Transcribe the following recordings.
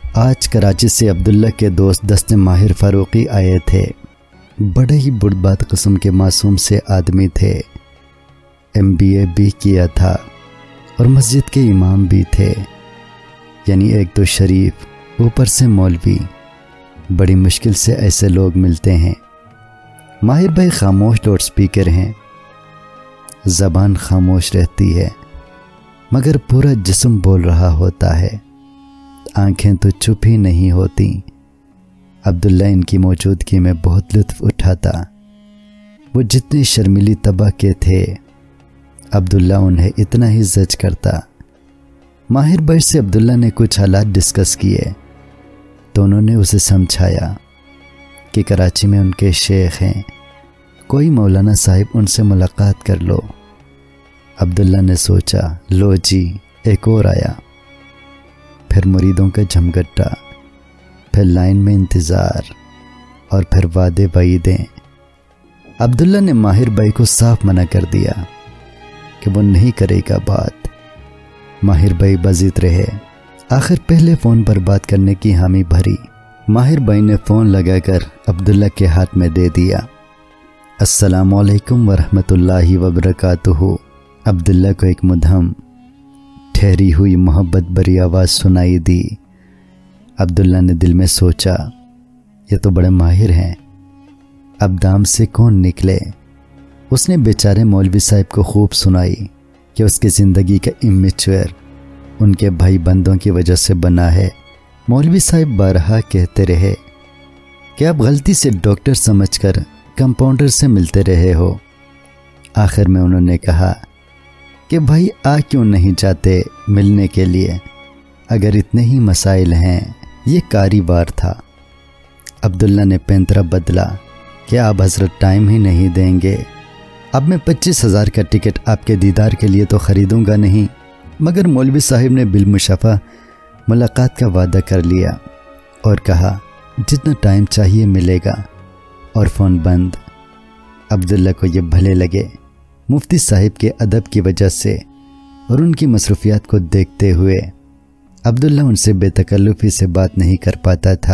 آج کراچی سے عبداللہ کے دوست دست ماہر فاروقی آئے تھے۔ بڑے ہی بڑباد قسم کے معصوم سے آدمی تھے۔ MBA بھی کیا تھا اور مسجد کے امام بھی تھے، یعنی ایک تو شریف اوپر سے مولوی۔ بڑی مشکل سے ایسے لوگ ملتے ہیں۔ ماہر بھائی خاموش لاؤڈ اسپیکر ہیں، زبان خاموش رہتی ہے مگر پورا جسم بول رہا ہوتا ہے، آنکھیں تو چپ ہی نہیں ہوتی۔ عبداللہ ان کی موجودگی میں بہت لطف اٹھاتا۔ وہ جتنے شرمیلی طبع کے تھے، عبداللہ انہیں اتنا ہی زج کرتا۔ ماہر بھائی سے عبداللہ نے کچھ حالات ڈسکس کیے تو انہوں نے اسے سمجھایا کہ کراچی میں ان کے شیخ ہیں، کوئی مولانا صاحب ان سے ملاقات کر لو۔ عبداللہ نے سوچا، لو جی ایک اور آیا۔ پھر مریدوں کا جھمگٹا، پھر لائن میں انتظار، اور پھر وعدے وعیدیں۔ عبداللہ نے ماہر بھائی کو صاف منع کر دیا کہ وہ نہیں کرے گا بات۔ ماہر بھائی بضد رہے۔ آخر پہلے فون پر بات کرنے کی حامی بھری۔ ماہر بھائی نے فون لگا کر عبداللہ کے ہاتھ میں دے دیا۔ السلام علیکم ورحمۃ اللہ وبرکاتہ۔ عبداللہ کو ایک مدھم ٹھہری ہوئی محبت بری آواز سنائی دی۔ عبداللہ نے دل میں سوچا، یہ تو بڑے ماہر ہیں، اب دام سے کون نکلے۔ اس نے بیچارے مولوی صاحب کو خوب سنائی کہ اس کی زندگی کا امیچور ان کے بھائی بندوں کی وجہ سے بنا ہے۔ مولوی صاحب بارہا کہتے رہے کہ آپ غلطی سے ڈاکٹر سمجھ کر کمپاؤنڈر سے ملتے رہے ہو۔ آخر میں انہوں نے کہا کہ بھائی آ کیوں نہیں جاتے ملنے کے لیے، اگر اتنے ہی مسائل ہیں۔ یہ کاری وار تھا۔ عبداللہ نے پینترا بدلا کہ آپ حضرت ٹائم ہی نہیں دیں گے۔ اب میں 25,000 کا ٹکٹ آپ کے دیدار کے لیے تو خریدوں گا نہیں، مگر مولوی صاحب نے بالمشافہ ملاقات کا وعدہ کر لیا اور کہا جتنا ٹائم چاہیے ملے گا، اور فون بند۔ عبداللہ کو یہ بھلے لگے۔ مفتی صاحب کے ادب کی وجہ سے اور ان کی مصروفیات کو دیکھتے ہوئے عبداللہ ان سے بے تکلفی سے بات نہیں کر پاتا تھا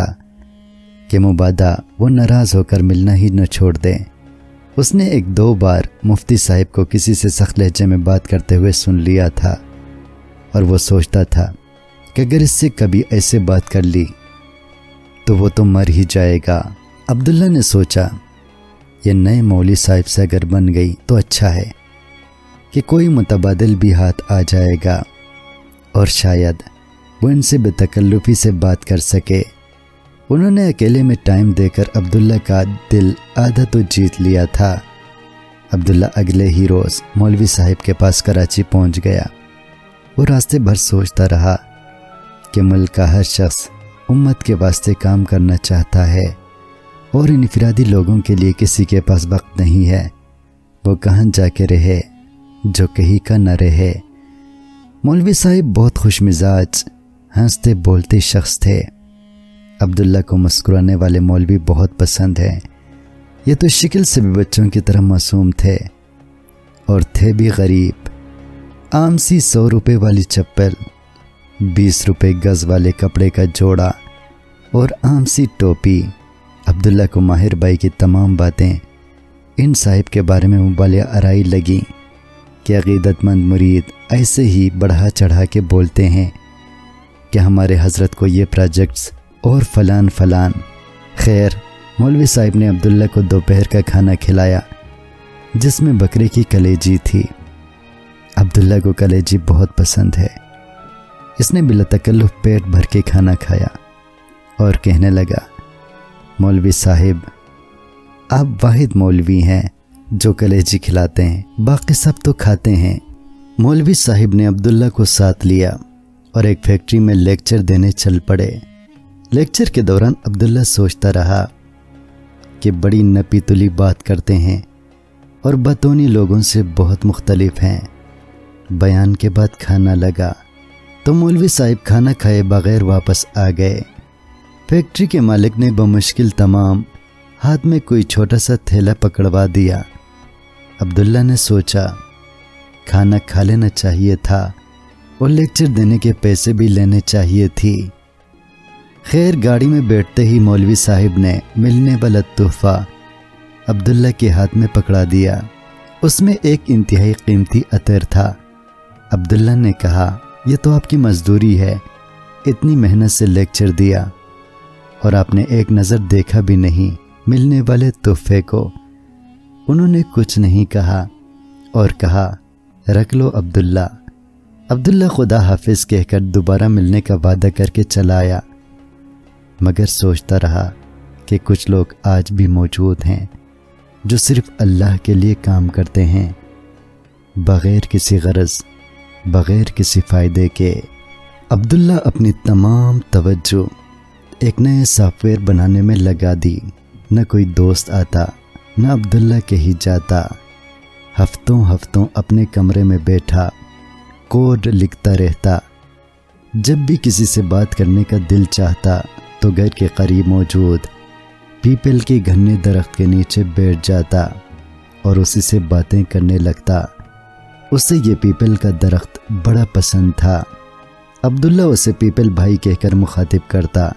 کہ مبادا وہ ناراض ہو کر ملنا ہی نہ چھوڑ دے۔ اس نے 1-2 بار مفتی صاحب کو کسی سے سخت لہجے میں بات کرتے ہوئے سن لیا تھا، اور وہ سوچتا تھا کہ اگر اس سے کبھی ایسے بات کر لی تو وہ تو مر ہی جائے گا۔ عبداللہ نے سوچا، یہ نئے مولوی صاحب سے اگر بن گئی تو اچھا ہے کہ کوئی متبادل بھی ہاتھ آ جائے گا، اور شاید وہ ان سے بے تکلفی سے بات کر سکے۔ انہوں نے اکیلے میں ٹائم دے کر عبداللہ کا دل آدھا تو جیت لیا تھا۔ عبداللہ اگلے ہی روز مولوی صاحب کے پاس کراچی پہنچ گیا۔ وہ راستے بھر سوچتا رہا کہ ملک کا ہر شخص امت کے واسطے کام کرنا چاہتا ہے، اور انفرادی لوگوں کے لیے کسی کے پاس وقت نہیں ہے۔ وہ کہاں جا کے رہے جو کہیں کا نہ رہے۔ مولوی صاحب بہت خوش مزاج، ہنستے بولتے شخص تھے۔ عبداللہ کو مسکرانے والے مولوی بہت پسند ہیں۔ یہ تو شکل سے بھی بچوں کی طرح معصوم تھے، اور تھے بھی غریب۔ عام سی 100 روپے والی چپل، 20 روپے گز والے کپڑے کا جوڑا، اور عام سی ٹوپی۔ عبداللہ کو ماہر بھائی کی تمام باتیں ان صاحب کے بارے میں مبالغہ آرائی لگیں کہ عقیدت مند مرید ایسے ہی بڑھا چڑھا کے بولتے ہیں کہ ہمارے حضرت کو یہ پروجیکٹس اور فلان فلان۔ خیر، مولوی صاحب نے عبداللہ کو دوپہر کا کھانا کھلایا جس میں بکرے کی کلیجی تھی۔ عبداللہ کو کلیجی بہت پسند ہے۔ اس نے بلا تکلف پیٹ بھر کے کھانا کھایا اور کہنے لگا، مولوی صاحب آپ واحد مولوی ہیں جو کلیجی کھلاتے ہیں، باقی سب تو کھاتے ہیں۔ مولوی صاحب نے عبداللہ کو ساتھ لیا اور ایک فیکٹری میں لیکچر دینے چل پڑے۔ لیکچر کے دوران عبداللہ سوچتا رہا کہ بڑی نپی تلی بات کرتے ہیں اور بطونی لوگوں سے بہت مختلف ہیں۔ بیان کے بعد کھانا لگا تو مولوی صاحب کھانا کھائے بغیر واپس آ گئے۔ فیکٹری کے مالک نے بمشکل تمام ہاتھ میں کوئی چھوٹا سا تھیلا پکڑوا دیا۔ عبداللہ نے سوچا کھانا کھا لینا چاہیے تھا اور لیکچر دینے کے پیسے بھی لینے چاہیے تھی۔ خیر گاڑی میں بیٹھتے ہی مولوی صاحب نے ملنے والا تحفہ عبداللہ کے ہاتھ میں پکڑا دیا۔ اس میں ایک انتہائی قیمتی عطر تھا۔ عبداللہ نے کہا، یہ تو آپ کی مزدوری ہے، اتنی محنت سے لیکچر دیا اور آپ نے ایک نظر دیکھا بھی نہیں ملنے والے تحفے کو۔ انہوں نے کچھ نہیں کہا اور کہا، رکھ لو عبداللہ۔ عبداللہ خدا حافظ کہہ کر دوبارہ ملنے کا وعدہ کر کے چلا آیا، مگر سوچتا رہا کہ کچھ لوگ آج بھی موجود ہیں جو صرف اللہ کے لیے کام کرتے ہیں، بغیر کسی غرض، بغیر کسی فائدے کے۔ عبداللہ اپنی تمام توجہ ایک نئے سافٹ ویئر بنانے میں لگا دی۔ نہ کوئی دوست آتا، نہ عبداللہ کہیں جاتا۔ ہفتوں ہفتوں اپنے کمرے میں بیٹھا کوڈ لکھتا رہتا۔ جب بھی کسی سے بات کرنے کا دل چاہتا تو گھر کے قریب موجود پیپل کے گھنے درخت کے نیچے بیٹھ جاتا اور اسی سے باتیں کرنے لگتا۔ اسے یہ پیپل کا درخت بڑا پسند تھا۔ عبداللہ اسے پیپل بھائی کہہ کر مخاطب کرتا۔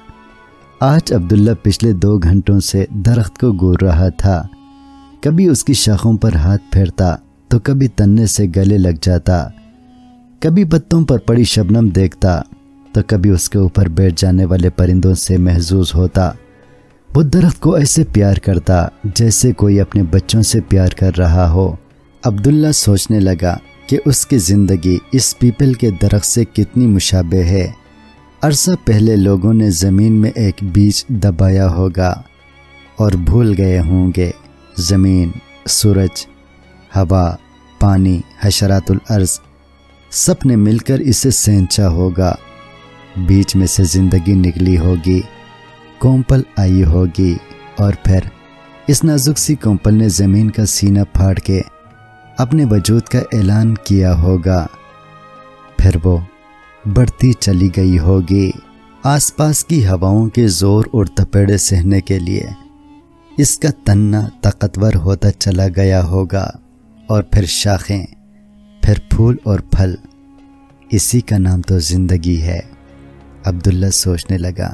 آج عبداللہ پچھلے 2 گھنٹوں سے درخت کو گور رہا تھا۔ کبھی اس کی شاخوں پر ہاتھ پھیرتا تو کبھی تنے سے گلے لگ جاتا، کبھی پتوں پر پڑی شبنم دیکھتا تو کبھی اس کے اوپر بیٹھ جانے والے پرندوں سے محظوظ ہوتا۔ وہ درخت کو ایسے پیار کرتا جیسے کوئی اپنے بچوں سے پیار کر رہا ہو۔ عبداللہ سوچنے لگا کہ اس کی زندگی اس پیپل کے درخت سے کتنی مشابہ ہے۔ عرصہ پہلے لوگوں نے زمین میں ایک بیج دبایا ہوگا اور بھول گئے ہوں گے۔ زمین، سورج، ہوا، پانی، حشرات الارض سب نے مل کر اسے سینچا ہوگا۔ بیچ میں سے زندگی نکلی ہوگی، کومپل آئی ہوگی اور پھر اس نازک سی کومپل نے زمین کا سینہ پھاڑ کے اپنے وجود کا اعلان کیا ہوگا۔ پھر وہ بڑھتی چلی گئی ہوگی آس پاس کی ہواؤں کے زور اور تپیڑے سہنے کے لیے۔ اس کا تنہ طاقتور ہوتا چلا گیا ہوگا اور پھر شاخیں، پھر پھول اور پھل۔ اسی کا نام تو زندگی ہے۔ عبداللہ سوچنے لگا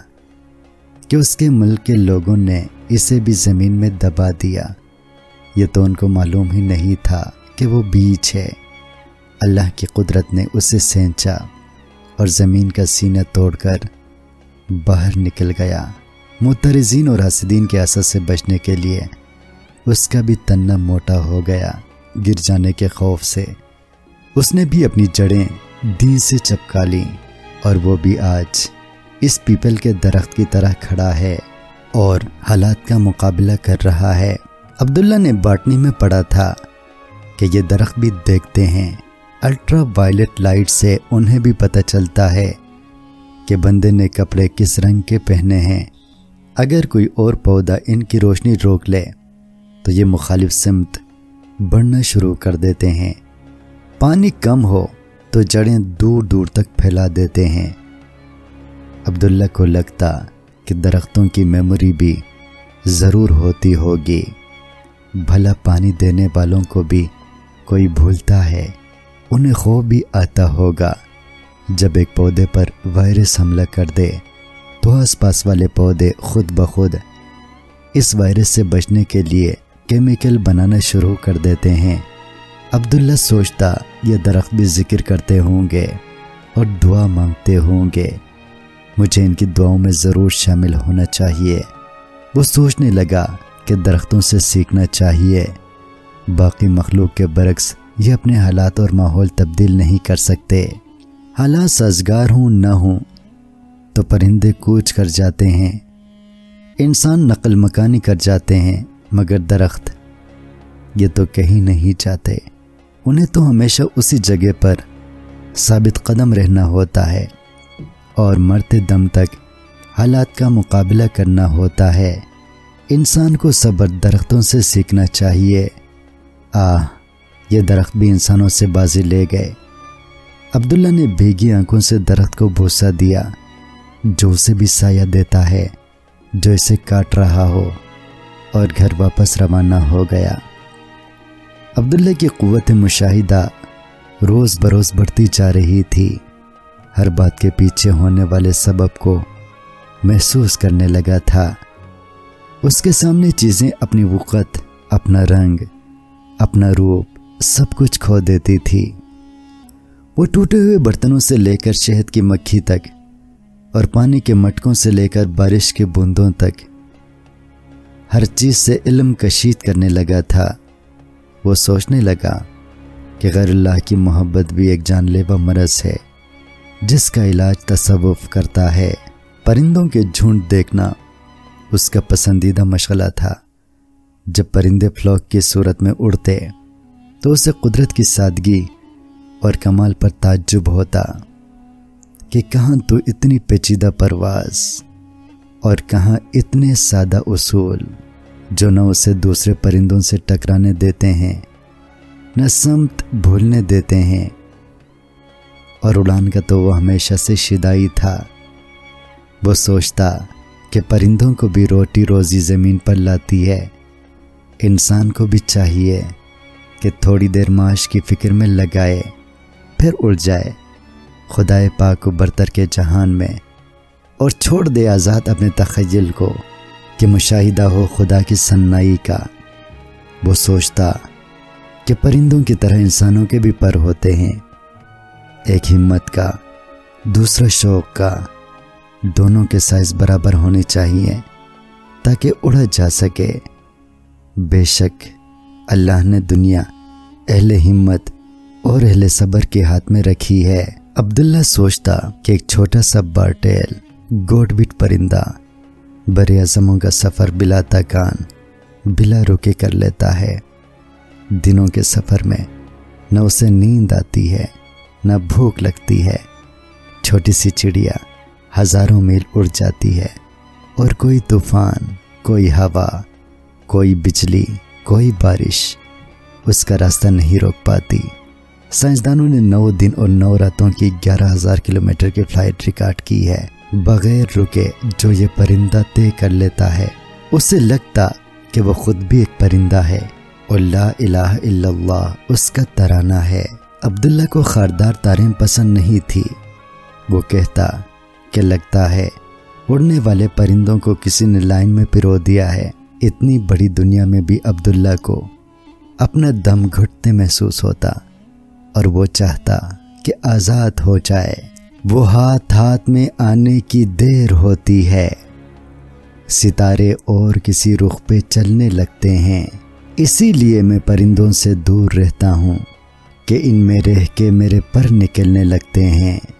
کہ اس کے ملک کے لوگوں نے اسے بھی زمین میں دبا دیا۔ یہ تو ان کو معلوم ہی نہیں تھا کہ وہ بیج ہے۔ اللہ کی قدرت نے اسے سینچا اور زمین کا سینہ توڑ کر باہر نکل گیا۔ معترضین اور حاسدین کے اثر سے بچنے کے لیے اس کا بھی تنہ موٹا ہو گیا۔ گر جانے کے خوف سے اس نے بھی اپنی جڑیں دین سے چپکا لیں اور وہ بھی آج اس پیپل کے درخت کی طرح کھڑا ہے اور حالات کا مقابلہ کر رہا ہے۔ عبداللہ نے باٹنی میں پڑھا تھا کہ یہ درخت بھی دیکھتے ہیں۔ الٹرا وائلٹ لائٹ سے انہیں بھی پتہ چلتا ہے کہ بندے نے کپڑے کس رنگ کے پہنے ہیں۔ اگر کوئی اور پودا ان کی روشنی روک لے تو یہ مخالف سمت بڑھنا شروع کر دیتے ہیں۔ پانی کم ہو تو جڑیں دور دور تک پھیلا دیتے ہیں۔ عبداللہ کو لگتا کہ درختوں کی میموری بھی ضرور ہوتی ہوگی۔ بھلا پانی دینے والوں کو بھی کوئی بھولتا ہے، انہیں خوف بھی آتا ہوگا۔ جب ایک پودے پر وائرس حملہ کر دے تو آس پاس والے پودے خود بخود اس وائرس سے بچنے کے لیے کیمیکل بنانا شروع کر دیتے ہیں۔ عبداللہ سوچتا یہ درخت بھی ذکر کرتے ہوں گے اور دعا مانگتے ہوں گے، مجھے ان کی دعاؤں میں ضرور شامل ہونا چاہیے۔ وہ سوچنے لگا کہ درختوں سے سیکھنا چاہیے۔ باقی مخلوق کے برعکس یہ اپنے حالات اور ماحول تبدیل نہیں کر سکتے۔ حالات سازگار ہوں نہ ہوں تو پرندے کوچ کر جاتے ہیں، انسان نقل مکانی کر جاتے ہیں، مگر درخت یہ تو کہیں نہیں جاتے۔ انہیں تو ہمیشہ اسی جگہ پر ثابت قدم رہنا ہوتا ہے اور مرتے دم تک حالات کا مقابلہ کرنا ہوتا ہے۔ انسان کو صبر درختوں سے سیکھنا چاہیے۔ یہ درخت بھی انسانوں سے بازی لے گئے۔ عبداللہ نے بھیگی آنکھوں سے درخت کو بوسہ دیا جو اسے بھی سایہ دیتا ہے جو اسے کاٹ رہا ہو، اور گھر واپس روانہ ہو گیا۔ عبداللہ کی قوت مشاہدہ روز بروز بڑھتی جا رہی تھی۔ ہر بات کے پیچھے ہونے والے سبب کو محسوس کرنے لگا تھا۔ اس کے سامنے چیزیں اپنی وقت، اپنا رنگ، اپنا روپ سب کچھ کھو دیتی تھی۔ وہ ٹوٹے ہوئے برتنوں سے لے کر شہد کی مکھی تک اور پانی کے مٹکوں سے لے کر بارش کے بوندوں تک ہر چیز سے علم کشید کرنے لگا تھا۔ وہ سوچنے لگا کہ غیر اللہ کی محبت بھی ایک جان لیوا مرض ہے جس کا علاج تصوف کرتا ہے۔ پرندوں کے جھنڈ دیکھنا اس کا پسندیدہ مشغلہ تھا۔ جب پرندے فلوک کی صورت میں اڑتے تو اسے قدرت کی سادگی اور کمال پر تعجب ہوتا کہ کہاں تو اتنی پیچیدہ پرواز اور کہاں اتنے سادہ اصول جو نہ اسے دوسرے پرندوں سے ٹکرانے دیتے ہیں، نہ سمت بھولنے دیتے ہیں، اور اڑان کا تو وہ ہمیشہ سے شدائی تھا۔ وہ سوچتا کہ پرندوں کو بھی روٹی روزی زمین پر لاتی ہے، انسان کو بھی چاہیے کہ تھوڑی دیر معاش کی فکر میں لگائے پھر اڑ جائے خدائے پاک و برتر کے جہان میں اور چھوڑ دے آزاد اپنے تخیل کو کہ مشاہدہ ہو خدا کی سنائی کا۔ وہ سوچتا کہ پرندوں کی طرح انسانوں کے بھی پر ہوتے ہیں، ایک ہمت کا، دوسرا شوق کا، دونوں کے سائز برابر ہونے چاہیے تاکہ اڑا جا سکے۔ بے شک اللہ نے دنیا اہل ہمت اور اہل صبر کے ہاتھ میں رکھی ہے۔ عبداللہ سوچتا کہ ایک چھوٹا سا بارٹیل گوٹ بٹ پرندہ بر اعظموں کا سفر بلا تکان بلا رکے کر لیتا ہے۔ دنوں کے سفر میں نہ اسے نیند آتی ہے نہ بھوک لگتی ہے۔ چھوٹی سی چڑیا ہزاروں میل اڑ جاتی ہے اور کوئی طوفان، کوئی ہوا، کوئی بجلی، کوئی بارش اس کا راستہ نہیں روک پاتی۔ سائنسدانوں نے 9 دن اور 9 راتوں کی 11,000 کلومیٹر کی فلائٹ ریکارڈ کی ہے۔ بغیر رکے جو یہ پرندہ طے کر لیتا ہے اسے لگتا کہ وہ خود بھی ایک پرندہ ہے اور لا الہ الا اللہ اس کا ترانہ ہے۔ عبداللہ کو خاردار تاریں پسند نہیں تھی۔ وہ کہتا کہ لگتا ہے اڑنے والے پرندوں کو کسی نے لائن میں پرو دیا ہے۔ اتنی بڑی دنیا میں بھی عبداللہ کو اپنا دم گھٹتے محسوس ہوتا اور وہ چاہتا کہ آزاد ہو جائے۔ وہ ہاتھ میں آنے کی دیر ہوتی ہے، ستارے اور کسی رخ پہ چلنے لگتے ہیں، اسی لیے میں پرندوں سے دور رہتا ہوں کہ ان میں رہ کے میرے پر نکلنے لگتے ہیں۔